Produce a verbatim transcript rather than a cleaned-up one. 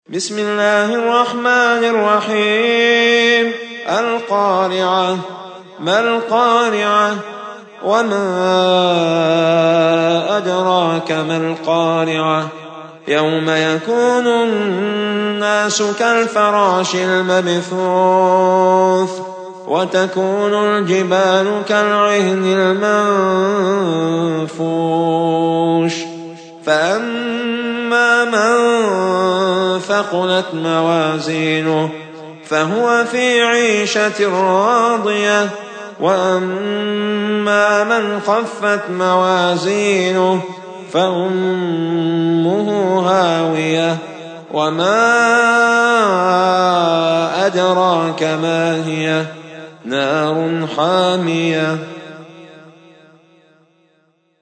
بسم الله الرحمن الرحيم. القارعة. ما القارعة؟ وما أدراك ما القارعة؟ يوم يكون الناس كالفراش المبثوث وتكون الجبال كالعهن المنفوش. فأما من ثقلت موازينه فهو في عيشة راضية، وأما من خفت موازينه فأمه هاوية. وما أدراك ما هي؟ نار حامية.